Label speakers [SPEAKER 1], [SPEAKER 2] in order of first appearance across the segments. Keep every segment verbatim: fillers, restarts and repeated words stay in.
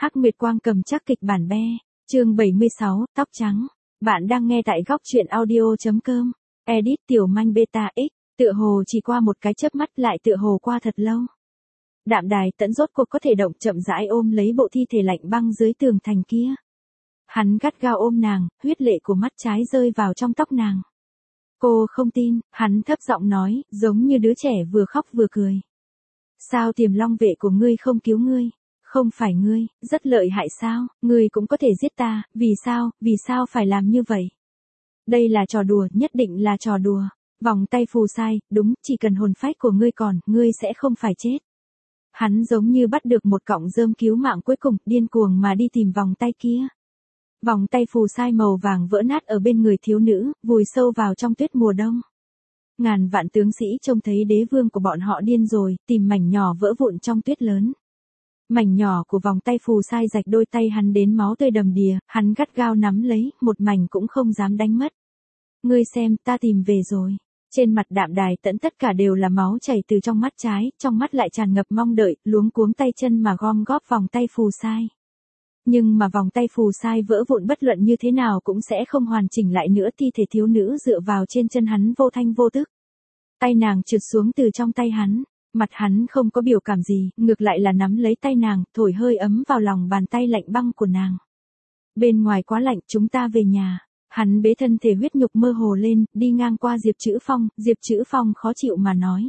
[SPEAKER 1] Hắc Nguyệt Quang cầm chắc kịch bản be. Chương bảy mươi sáu, tóc trắng. Bạn đang nghe tại góc truyện audio.com. Edit Tiểu Manh Beta X. Tựa hồ chỉ qua một cái chớp mắt lại tựa hồ qua thật lâu. Đạm Đài Tẫn rốt cuộc có thể động chậm rãi ôm lấy bộ thi thể lạnh băng dưới tường thành kia. Hắn gắt gao ôm nàng, huyết lệ của mắt trái rơi vào trong tóc nàng. Cô không tin, hắn thấp giọng nói, giống như đứa trẻ vừa khóc vừa cười. Sao Tiềm Long vệ của ngươi không cứu ngươi? Không phải ngươi, rất lợi hại sao, ngươi cũng có thể giết ta, vì sao, vì sao phải làm như vậy? Đây là trò đùa, nhất định là trò đùa. Vòng tay phù sai, đúng, chỉ cần hồn phách của ngươi còn, ngươi sẽ không phải chết. Hắn giống như bắt được một cọng rơm cứu mạng cuối cùng, điên cuồng mà đi tìm vòng tay kia. Vòng tay phù sai màu vàng vỡ nát ở bên người thiếu nữ, vùi sâu vào trong tuyết mùa đông. Ngàn vạn tướng sĩ trông thấy đế vương của bọn họ điên rồi, tìm mảnh nhỏ vỡ vụn trong tuyết lớn. Mảnh nhỏ của vòng tay phù sai rạch đôi tay hắn đến máu tươi đầm đìa, hắn gắt gao nắm lấy, một mảnh cũng không dám đánh mất. Ngươi xem, ta tìm về rồi. Trên mặt Đạm Đài Tẫn tất cả đều là máu chảy từ trong mắt trái, trong mắt lại tràn ngập mong đợi, luống cuống tay chân mà gom góp vòng tay phù sai. Nhưng mà vòng tay phù sai vỡ vụn bất luận như thế nào cũng sẽ không hoàn chỉnh lại nữa, thi thể thiếu nữ dựa vào trên chân hắn vô thanh vô tức. Tay nàng trượt xuống từ trong tay hắn, mặt hắn không có biểu cảm gì, ngược lại là nắm lấy tay nàng, thổi hơi ấm vào lòng bàn tay lạnh băng của nàng. Bên ngoài quá lạnh, chúng ta về nhà. Hắn bế thân thể huyết nhục mơ hồ lên, đi ngang qua Diệp Chữ Phong, Diệp Chữ Phong khó chịu mà nói.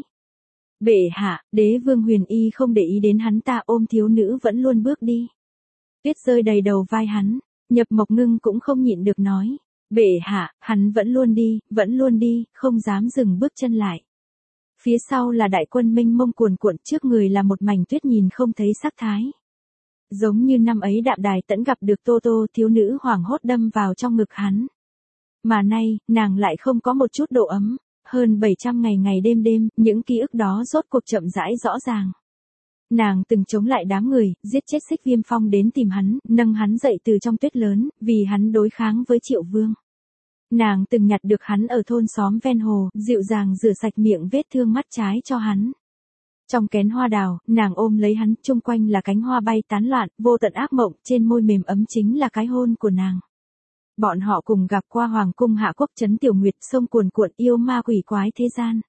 [SPEAKER 1] Bệ hạ, đế vương Huyền Y không để ý đến hắn ta, ôm thiếu nữ vẫn luôn bước đi. Tuyết rơi đầy đầu vai hắn, Nhập Mộc Ngưng cũng không nhịn được nói. Bệ hạ, hắn vẫn luôn đi, vẫn luôn đi, không dám dừng bước chân lại. Phía sau là đại quân mênh mông cuồn cuộn, trước người là một mảnh tuyết nhìn không thấy sắc thái. Giống như năm ấy Đạm Đài Tẫn gặp được Tô Tô, thiếu nữ hoảng hốt đâm vào trong ngực hắn. Mà nay, nàng lại không có một chút độ ấm, hơn bảy trăm ngày ngày đêm đêm, những ký ức đó rốt cuộc chậm rãi rõ ràng. Nàng từng chống lại đám người, giết chết Xích Viêm Phong đến tìm hắn, nâng hắn dậy từ trong tuyết lớn, vì hắn đối kháng với Triệu Vương. Nàng từng nhặt được hắn ở thôn xóm ven hồ, dịu dàng rửa sạch miệng vết thương mắt trái cho hắn. Trong kén hoa đào, nàng ôm lấy hắn, chung quanh là cánh hoa bay tán loạn, vô tận ác mộng, trên môi mềm ấm chính là cái hôn của nàng. Bọn họ cùng gặp qua hoàng cung Hạ Quốc trấn Tiểu Nguyệt, sông cuồn cuộn, yêu ma quỷ quái thế gian.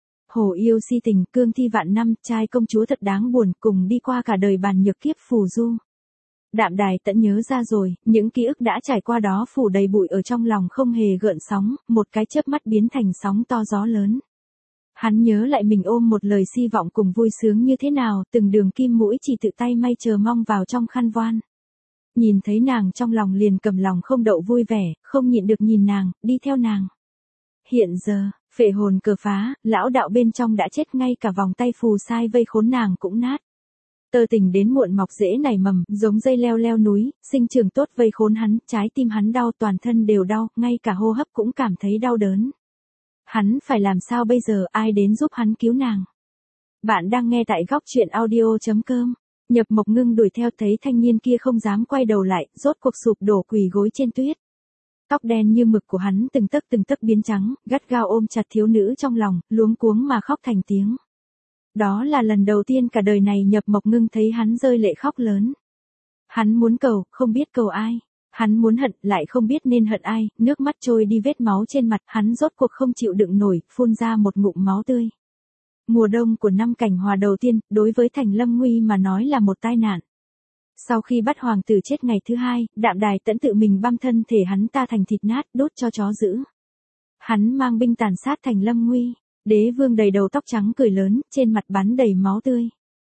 [SPEAKER 1] Hồ yêu si tình, cương thi vạn năm, trai công chúa thật đáng buồn, cùng đi qua cả đời bàn nhược kiếp phù du. Đạm Đài Tẫn nhớ ra rồi, những ký ức đã trải qua đó phủ đầy bụi ở trong lòng không hề gợn sóng, một cái chớp mắt biến thành sóng to gió lớn. Hắn nhớ lại mình ôm một lời si vọng cùng vui sướng như thế nào, từng đường kim mũi chỉ tự tay may chờ mong vào trong khăn voan. Nhìn thấy nàng trong lòng liền cầm lòng không đậu vui vẻ, không nhịn được nhìn nàng, đi theo nàng. Hiện giờ, phệ hồn cờ phá, lão đạo bên trong đã chết, ngay cả vòng tay phù sai vây khốn nàng cũng nát. Tơ tình đến muộn mọc rễ nảy mầm, giống dây leo leo núi, sinh trưởng tốt vây khốn hắn, trái tim hắn đau, toàn thân đều đau, ngay cả hô hấp cũng cảm thấy đau đớn. Hắn phải làm sao bây giờ, ai đến giúp hắn cứu nàng? Bạn đang nghe tại góc truyện audio.com. Nhập Mộc Ngưng đuổi theo, thấy thanh niên kia không dám quay đầu lại, rốt cuộc sụp đổ quỳ gối trên tuyết. Tóc đen như mực của hắn từng tấc từng tấc biến trắng, gắt gao ôm chặt thiếu nữ trong lòng, luống cuống mà khóc thành tiếng. Đó là lần đầu tiên cả đời này Nhập Mộc Ngưng thấy hắn rơi lệ khóc lớn. Hắn muốn cầu, không biết cầu ai. Hắn muốn hận, lại không biết nên hận ai, nước mắt trôi đi vết máu trên mặt, hắn rốt cuộc không chịu đựng nổi, phun ra một ngụm máu tươi. Mùa đông của năm cảnh hòa đầu tiên, đối với Thành Lâm Nguy mà nói là một tai nạn. Sau khi bắt hoàng tử chết ngày thứ hai, Đạm Đài Tẫn tự mình băm thân thể hắn ta thành thịt nát, đốt cho chó giữ. Hắn mang binh tàn sát Thành Lâm Nguy, đế vương đầy đầu tóc trắng cười lớn, trên mặt bắn đầy máu tươi.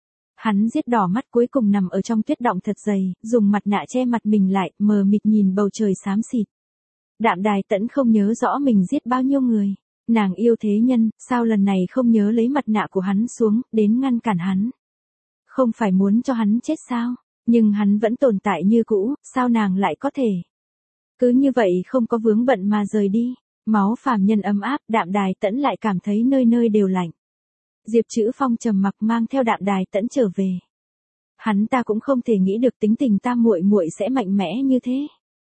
[SPEAKER 1] Hắn giết đỏ mắt, cuối cùng nằm ở trong tuyết động thật dày, dùng mặt nạ che mặt mình lại, mờ mịt nhìn bầu trời xám xịt. Đạm Đài Tẫn không nhớ rõ mình giết bao nhiêu người. Nàng yêu thế nhân, sao lần này không nhớ lấy mặt nạ của hắn xuống, đến ngăn cản hắn. Không phải muốn cho hắn chết sao, nhưng hắn vẫn tồn tại như cũ, sao nàng lại có thể. Cứ như vậy không có vướng bận mà rời đi, máu phàm nhân ấm áp, Đạm Đài Tẫn lại cảm thấy nơi nơi đều lạnh. Diệp Chữ Phong trầm mặc mang theo Đạm Đài Tẫn trở về. Hắn ta cũng không thể nghĩ được tính tình tam muội muội sẽ mạnh mẽ như thế.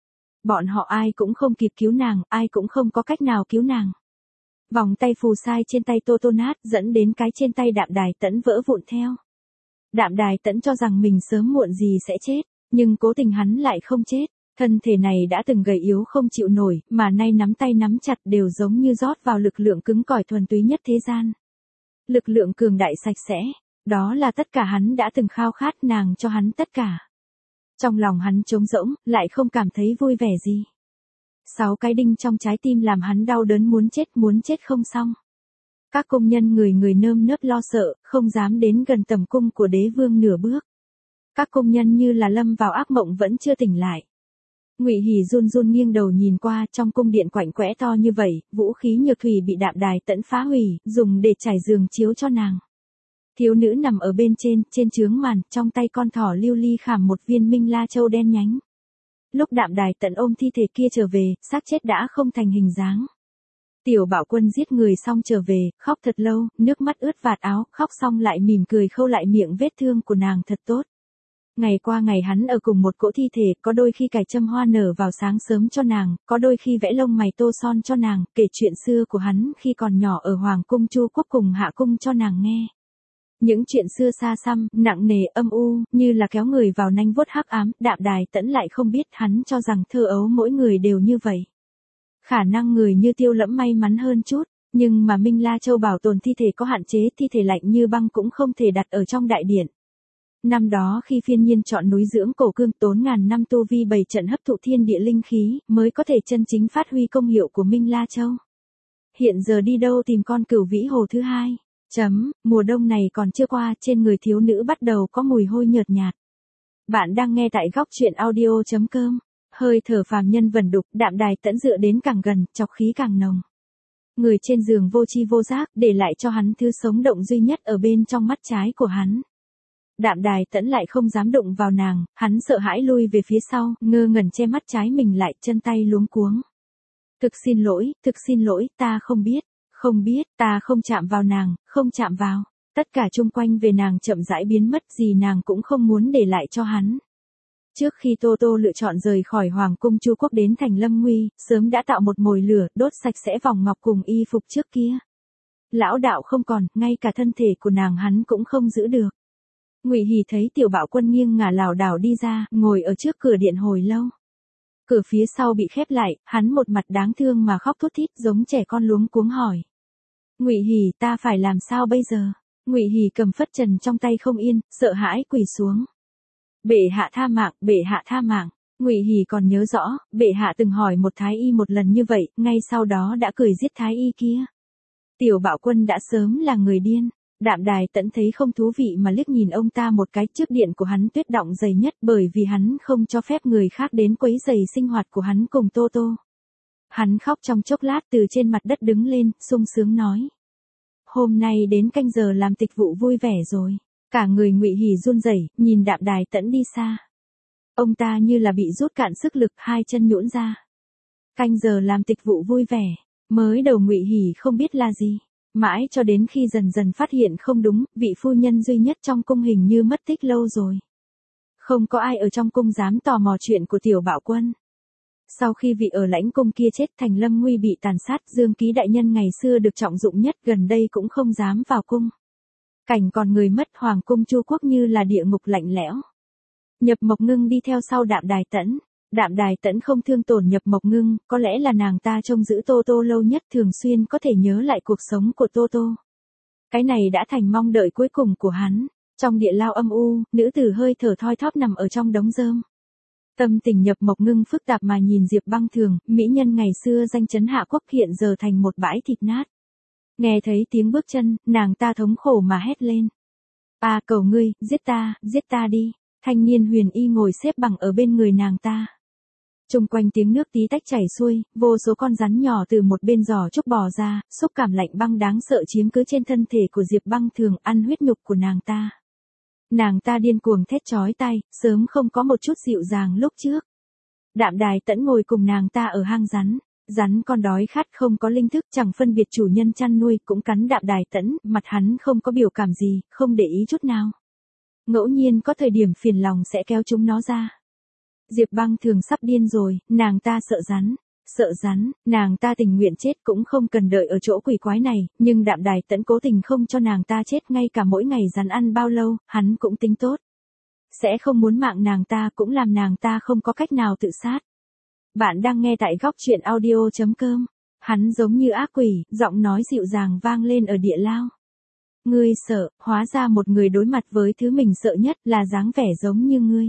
[SPEAKER 1] Bọn họ ai cũng không kịp cứu nàng, ai cũng không có cách nào cứu nàng. Vòng tay phù sai trên tay Tô Tô nát, dẫn đến cái trên tay Đạm Đài Tẫn vỡ vụn theo. Đạm Đài Tẫn cho rằng mình sớm muộn gì sẽ chết, Nhưng cố tình hắn lại không chết. Thân thể này đã từng gầy yếu không chịu nổi, mà nay nắm tay nắm chặt đều giống như rót vào lực lượng cứng cỏi thuần túy nhất thế gian. Lực lượng cường đại sạch sẽ, đó là tất cả hắn đã từng khao khát, nàng cho hắn tất cả. Trong lòng hắn trống rỗng, lại không cảm thấy vui vẻ gì. Sáu cái đinh trong trái tim làm hắn đau đớn muốn chết, muốn chết không xong. Các công nhân người người nơm nớp lo sợ, không dám đến gần tầm cung của đế vương nửa bước. Các công nhân như là lâm vào ác mộng vẫn chưa tỉnh lại. Ngụy Hỉ run run nghiêng đầu nhìn qua, trong cung điện quạnh quẽ to như vậy, vũ khí nhược thủy bị Đạm Đài Tẫn phá hủy, dùng để trải giường chiếu cho nàng. Thiếu nữ nằm ở bên trên, trên chướng màn, trong tay con thỏ lưu ly khảm một viên minh la châu đen nhánh. Lúc Đạm Đài Tẫn ôm thi thể kia trở về, xác chết đã không thành hình dáng. Tiểu Bảo Quân giết người xong trở về, khóc thật lâu, nước mắt ướt vạt áo, khóc xong lại mỉm cười khâu lại miệng vết thương của nàng thật tốt. Ngày qua ngày hắn ở cùng một cỗ thi thể, có đôi khi cài châm hoa nở vào sáng sớm cho nàng, có đôi khi vẽ lông mày tô son cho nàng, kể chuyện xưa của hắn khi còn nhỏ ở Hoàng cung Chu Quốc cùng Hạ cung cho nàng nghe. Những chuyện xưa xa xăm, nặng nề, âm u, như là kéo người vào nanh vuốt hắc ám, Đạm Đài Tẫn lại không biết, hắn cho rằng thơ ấu mỗi người đều như vậy. Khả năng người như Tiêu Lẫm may mắn hơn chút, nhưng mà Minh La Châu bảo tồn thi thể có hạn chế, thi thể lạnh như băng cũng không thể đặt ở trong đại điện. Năm đó khi phiên nhiên chọn núi dưỡng cổ cương tốn ngàn năm tu vi bày trận hấp thụ thiên địa linh khí, mới có thể chân chính phát huy công hiệu của Minh La Châu. Hiện giờ đi đâu tìm con cửu vĩ hồ thứ hai? Chấm, mùa đông này còn chưa qua, trên người thiếu nữ bắt đầu có mùi hôi nhợt nhạt. Bạn đang nghe tại góc truyện audio chấm com. Hơi thở phàm nhân vẩn đục, Đạm Đài Tẫn dựa đến càng gần, chọc khí càng nồng. Người trên giường vô chi vô giác, để lại cho hắn thứ sống động duy nhất ở bên trong mắt trái của hắn. Đạm Đài Tẫn lại không dám đụng vào nàng, hắn sợ hãi lui về phía sau, ngơ ngẩn che mắt trái mình lại, chân tay luống cuống. Thực xin lỗi, thực xin lỗi, ta không biết, không biết, ta không chạm vào nàng, không chạm vào. Tất cả chung quanh về nàng chậm rãi biến mất, gì nàng cũng không muốn để lại cho hắn. Trước khi Tô Tô lựa chọn rời khỏi Hoàng cung Chu Quốc đến thành Lâm Nguy, sớm đã tạo một mồi lửa, đốt sạch sẽ vòng ngọc cùng y phục trước kia. Lão đạo không còn, ngay cả thân thể của nàng hắn cũng không giữ được. Ngụy Hỉ thấy Tiểu Bảo Quân nghiêng ngả lảo đảo đi ra, ngồi ở trước cửa điện hồi lâu. Cửa phía sau bị khép lại, hắn một mặt đáng thương mà khóc thút thít giống trẻ con luống cuống hỏi. Ngụy Hỉ, ta phải làm sao bây giờ? Ngụy Hỉ cầm phất trần trong tay không yên, sợ hãi quỳ xuống. Bệ hạ tha mạng, bệ hạ tha mạng. Ngụy Hỉ còn nhớ rõ, bệ hạ từng hỏi một thái y một lần như vậy, ngay sau đó đã cười giết thái y kia. Tiểu Bảo Quân đã sớm là người điên. Đạm Đài Tẫn thấy không thú vị mà liếc nhìn ông ta một cái, trước điện của hắn tuyết động dày nhất bởi vì hắn không cho phép người khác đến quấy rầy sinh hoạt của hắn cùng Tô Tô. Hắn khóc trong chốc lát từ trên mặt đất đứng lên, sung sướng nói. Hôm nay đến canh giờ làm tịch vụ vui vẻ rồi. Cả người Ngụy Hỉ run rẩy, nhìn Đạm Đài Tẫn đi xa. Ông ta như là bị rút cạn sức lực, hai chân nhũn ra. Canh giờ làm tịch vụ vui vẻ, mới đầu Ngụy Hỉ không biết là gì. Mãi cho đến khi dần dần phát hiện không đúng, vị phu nhân duy nhất trong cung hình như mất tích lâu rồi. Không có ai ở trong cung dám tò mò chuyện của Tiểu Bảo Quân. Sau khi vị ở lãnh cung kia chết, thành Lâm Nguy bị tàn sát, Dương Ký đại nhân ngày xưa được trọng dụng nhất gần đây cũng không dám vào cung. Cảnh còn người mất, Hoàng cung Chu Quốc như là địa ngục lạnh lẽo. Nhập Mộc Ngưng đi theo sau Đạm Đài Tẫn. Đạm Đài Tẫn không thương tổn Nhập Mộc Ngưng, có lẽ là nàng ta trông giữ Tô Tô lâu nhất, thường xuyên có thể nhớ lại cuộc sống của Tô Tô. Cái này đã thành mong đợi cuối cùng của hắn. Trong địa lao âm u, nữ tử hơi thở thoi thóp nằm ở trong đống rơm. Tâm tình Nhập Mộc Ngưng phức tạp mà nhìn Diệp Băng Thường, mỹ nhân ngày xưa danh chấn Hạ Quốc hiện giờ thành một bãi thịt nát. Nghe thấy tiếng bước chân, nàng ta thống khổ mà hét lên. À cầu ngươi, giết ta, giết ta đi. Thanh niên Huyền Y ngồi xếp bằng ở bên người nàng ta. Trung quanh tiếng nước tí tách chảy xuôi, vô số con rắn nhỏ từ một bên giò trúc bò ra, xúc cảm lạnh băng đáng sợ chiếm cứ trên thân thể của Diệp Băng Thường, ăn huyết nhục của nàng ta. Nàng ta điên cuồng thét chói tai, sớm không có một chút dịu dàng lúc trước. Đạm Đài Tẫn ngồi cùng nàng ta ở hang rắn. Rắn con đói khát không có linh thức, chẳng phân biệt chủ nhân chăn nuôi, cũng cắn Đạm Đài Tẫn, mặt hắn không có biểu cảm gì, không để ý chút nào. Ngẫu nhiên có thời điểm phiền lòng sẽ kéo chúng nó ra. Diệp Băng Thường sắp điên rồi, nàng ta sợ rắn. Sợ rắn, nàng ta tình nguyện chết cũng không cần đợi ở chỗ quỷ quái này, nhưng Đạm Đài Tẫn cố tình không cho nàng ta chết, ngay cả mỗi ngày rắn ăn bao lâu, hắn cũng tính tốt. sẽ không muốn mạng nàng ta, cũng làm nàng ta không có cách nào tự sát. Bạn đang nghe tại góc truyện audio.com. Hắn giống như ác quỷ, giọng nói dịu dàng vang lên ở địa lao. Ngươi sợ, hóa ra một người đối mặt với thứ mình sợ nhất là dáng vẻ giống như ngươi.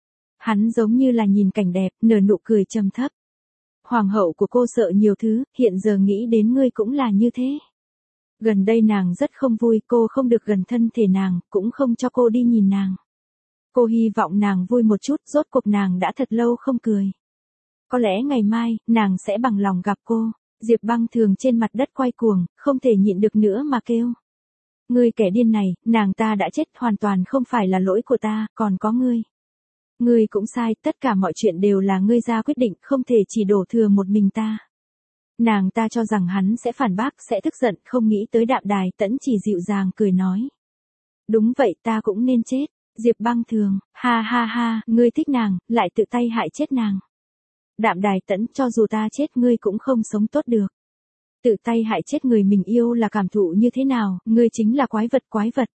[SPEAKER 1] Hắn giống như là nhìn cảnh đẹp, nở nụ cười trầm thấp. Hoàng hậu của cô sợ nhiều thứ, hiện giờ nghĩ đến ngươi cũng là như thế. Gần đây nàng rất không vui, cô không được gần thân thể nàng, cũng không cho cô đi nhìn nàng. Cô hy vọng nàng vui một chút, rốt cuộc nàng đã thật lâu không cười. Có lẽ ngày mai, nàng sẽ bằng lòng gặp cô. Diệp Băng Thường trên mặt đất quay cuồng, không thể nhịn được nữa mà kêu. Ngươi kẻ điên này, nàng ta đã chết, hoàn toàn không phải là lỗi của ta, còn có ngươi. Ngươi cũng sai, tất cả mọi chuyện đều là ngươi ra quyết định, không thể chỉ đổ thừa một mình ta. Nàng ta cho rằng hắn sẽ phản bác, sẽ tức giận, không nghĩ tới Đạm Đài Tẫn chỉ dịu dàng cười nói. Đúng vậy, ta cũng nên chết. Diệp Băng Thường, ha ha ha, ngươi thích nàng, lại tự tay hại chết nàng. Đạm Đài Tẫn, cho dù ta chết ngươi cũng không sống tốt được. Tự tay hại chết người mình yêu là cảm thụ như thế nào, ngươi chính là quái vật quái vật.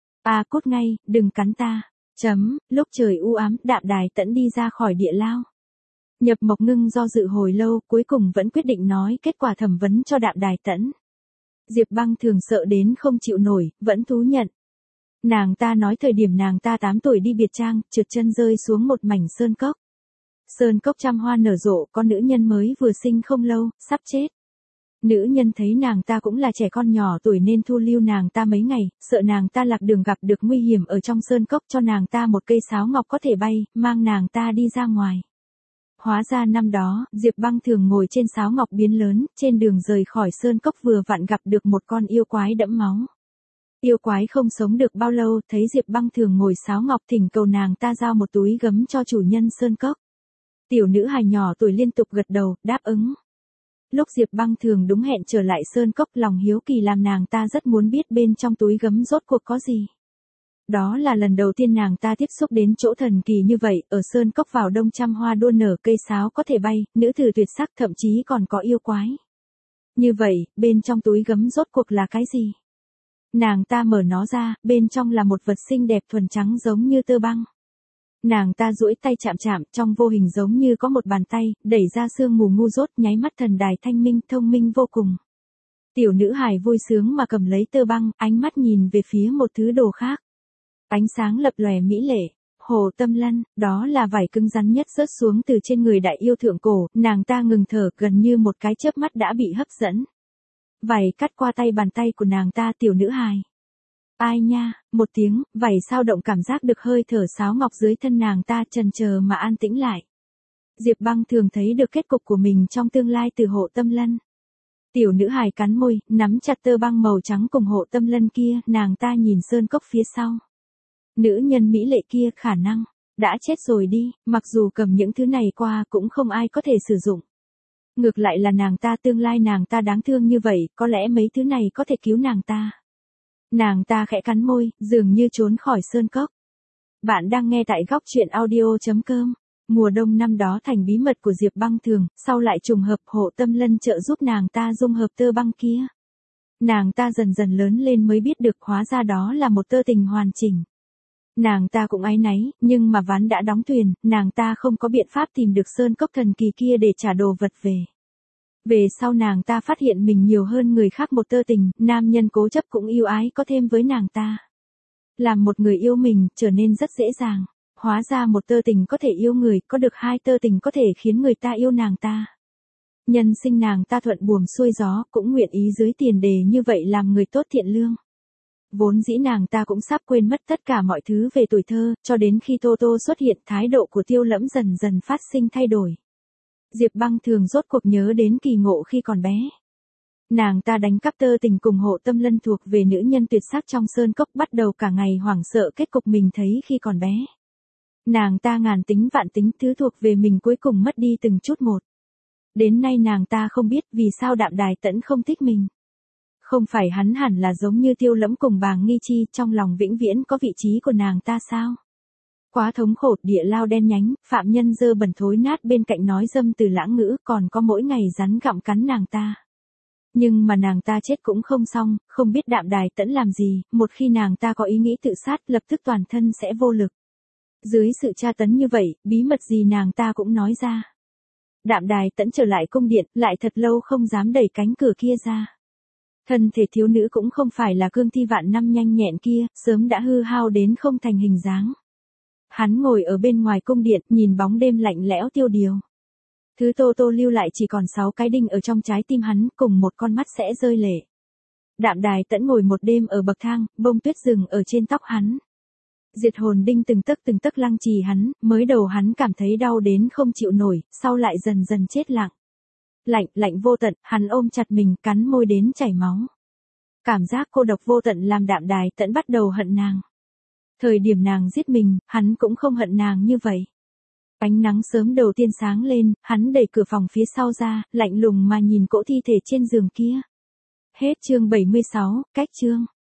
[SPEAKER 1] À cút ngay, đừng cắn ta. Chấm, lúc trời u ám, Đạm Đài Tẫn đi ra khỏi địa lao. Nhập Mộc Ngưng do dự hồi lâu, cuối cùng vẫn quyết định nói kết quả thẩm vấn cho Đạm Đài Tẫn. Diệp Băng Thường sợ đến không chịu nổi, vẫn thú nhận. Nàng ta nói thời điểm nàng ta tám tuổi đi biệt trang, trượt chân rơi xuống một mảnh sơn cốc. Sơn cốc trăm hoa nở rộ, con nữ nhân mới vừa sinh không lâu, sắp chết. Nữ nhân thấy nàng ta cũng là trẻ con nhỏ tuổi nên thu lưu nàng ta mấy ngày, sợ nàng ta lạc đường gặp được nguy hiểm ở trong sơn cốc, cho nàng ta một cây sáo ngọc có thể bay, mang nàng ta đi ra ngoài. Hóa ra năm đó, Diệp Băng Thường ngồi trên sáo ngọc biến lớn, trên đường rời khỏi sơn cốc vừa vặn gặp được một con yêu quái đẫm máu. Yêu quái không sống được bao lâu, thấy Diệp Băng Thường ngồi sáo ngọc thỉnh cầu nàng ta giao một túi gấm cho chủ nhân sơn cốc. Tiểu nữ hài nhỏ tuổi liên tục gật đầu, đáp ứng. Lúc Diệp Băng Thường đúng hẹn trở lại sơn cốc, lòng hiếu kỳ làm nàng ta rất muốn biết bên trong túi gấm rốt cuộc có gì. Đó là lần đầu tiên nàng ta tiếp xúc đến chỗ thần kỳ như vậy, ở sơn cốc vào đông trăm hoa đua nở, cây sáo có thể bay, nữ tử tuyệt sắc, thậm chí còn có yêu quái. Như vậy, bên trong túi gấm rốt cuộc là cái gì? Nàng ta mở nó ra, bên trong là một vật xinh đẹp thuần trắng giống như tơ băng. Nàng ta duỗi tay chạm chạm, trong vô hình giống như có một bàn tay, đẩy ra sương mù ngu dốt, nháy mắt thần đài thanh minh, thông minh vô cùng. Tiểu nữ hài vui sướng mà cầm lấy tơ băng, ánh mắt nhìn về phía một thứ đồ khác. Ánh sáng lập lòe mỹ lệ. Hồ Tâm Lân, đó là vải cứng rắn nhất rớt xuống từ trên người đại yêu thượng cổ, nàng ta ngừng thở, gần như một cái chớp mắt đã bị hấp dẫn. Vảy cắt qua tay bàn tay của nàng ta, tiểu nữ hài. Ai nha, một tiếng, vảy sao động, cảm giác được hơi thở sáo ngọc dưới thân nàng ta, chần chờ mà an tĩnh lại. Diệp Băng Thường thấy được kết cục của mình trong tương lai từ Hộ Tâm Lân. Tiểu nữ hài cắn môi, nắm chặt tơ băng màu trắng cùng Hộ Tâm Lân kia, nàng ta nhìn sơn cốc phía sau. Nữ nhân mỹ lệ kia khả năng đã chết rồi đi, mặc dù cầm những thứ này qua cũng không ai có thể sử dụng. Ngược lại là nàng ta, tương lai nàng ta đáng thương như vậy, có lẽ mấy thứ này có thể cứu nàng ta. Nàng ta khẽ cắn môi, dường như trốn khỏi sơn cốc. Bạn đang nghe tại góc truyện audio.com. Mùa đông năm đó thành bí mật của Diệp Băng Thường, sau lại trùng hợp Hộ Tâm Lân trợ giúp nàng ta dung hợp tơ băng kia. Nàng ta dần dần lớn lên mới biết được, hóa ra đó là một tơ tình hoàn chỉnh. Nàng ta cũng áy náy, nhưng mà ván đã đóng thuyền, nàng ta không có biện pháp tìm được sơn cốc thần kỳ kia để trả đồ vật về. Về sau nàng ta phát hiện mình nhiều hơn người khác một tơ tình, nam nhân cố chấp cũng yêu ái có thêm với nàng ta. Làm một người yêu mình, trở nên rất dễ dàng. Hóa ra một tơ tình có thể yêu người, có được hai tơ tình có thể khiến người ta yêu nàng ta. Nhân sinh nàng ta thuận buồm xuôi gió, cũng nguyện ý dưới tiền đề như vậy làm người tốt thiện lương. Vốn dĩ nàng ta cũng sắp quên mất tất cả mọi thứ về tuổi thơ, cho đến khi Tô Tô xuất hiện, thái độ của Tiêu Lẫm dần dần phát sinh thay đổi. Diệp Băng Thường rốt cuộc nhớ đến kỳ ngộ khi còn bé. Nàng ta đánh cắp tơ tình cùng Hộ Tâm Lân thuộc về nữ nhân tuyệt sắc trong sơn cốc, bắt đầu cả ngày hoảng sợ kết cục mình thấy khi còn bé. Nàng ta ngàn tính vạn tính, thứ thuộc về mình cuối cùng mất đi từng chút một. Đến nay nàng ta không biết vì sao Đạm Đài Tẫn không thích mình. Không phải hắn hẳn là giống như Tiêu Lẫm cùng Bàng Nghi Chi, trong lòng vĩnh viễn có vị trí của nàng ta sao? Quá thống khổ, địa lao đen nhánh, phạm nhân dơ bẩn thối nát bên cạnh nói dâm từ lãng ngữ, còn có mỗi ngày rắn gặm cắn nàng ta. Nhưng mà nàng ta chết cũng không xong, không biết Đạm Đài Tẫn làm gì, một khi nàng ta có ý nghĩ tự sát, lập tức toàn thân sẽ vô lực. Dưới sự tra tấn như vậy, bí mật gì nàng ta cũng nói ra. Đạm Đài Tẫn trở lại cung điện, lại thật lâu không dám đẩy cánh cửa kia ra. Thân thể thiếu nữ cũng không phải là cương thi vạn năm nhanh nhẹn kia, sớm đã hư hao đến không thành hình dáng. Hắn ngồi ở bên ngoài cung điện, nhìn bóng đêm lạnh lẽo tiêu điều. Thứ Tô Tô lưu lại chỉ còn sáu cái đinh ở trong trái tim hắn, cùng một con mắt sẽ rơi lệ. Đạm Đài Tẫn ngồi một đêm ở bậc thang, bông tuyết rừng ở trên tóc hắn. Diệt hồn đinh từng tấc từng tấc lăng trì hắn, mới đầu hắn cảm thấy đau đến không chịu nổi, sau lại dần dần chết lặng. Lạnh, lạnh vô tận, hắn ôm chặt mình, cắn môi đến chảy máu. Cảm giác cô độc vô tận làm Đạm Đài Tẫn bắt đầu hận nàng. Thời điểm nàng giết mình, hắn cũng không hận nàng như vậy. Ánh nắng sớm đầu tiên sáng lên, hắn đẩy cửa phòng phía sau ra, lạnh lùng mà nhìn cỗ thi thể trên giường kia. Hết chương bảy mươi sáu, cách chương.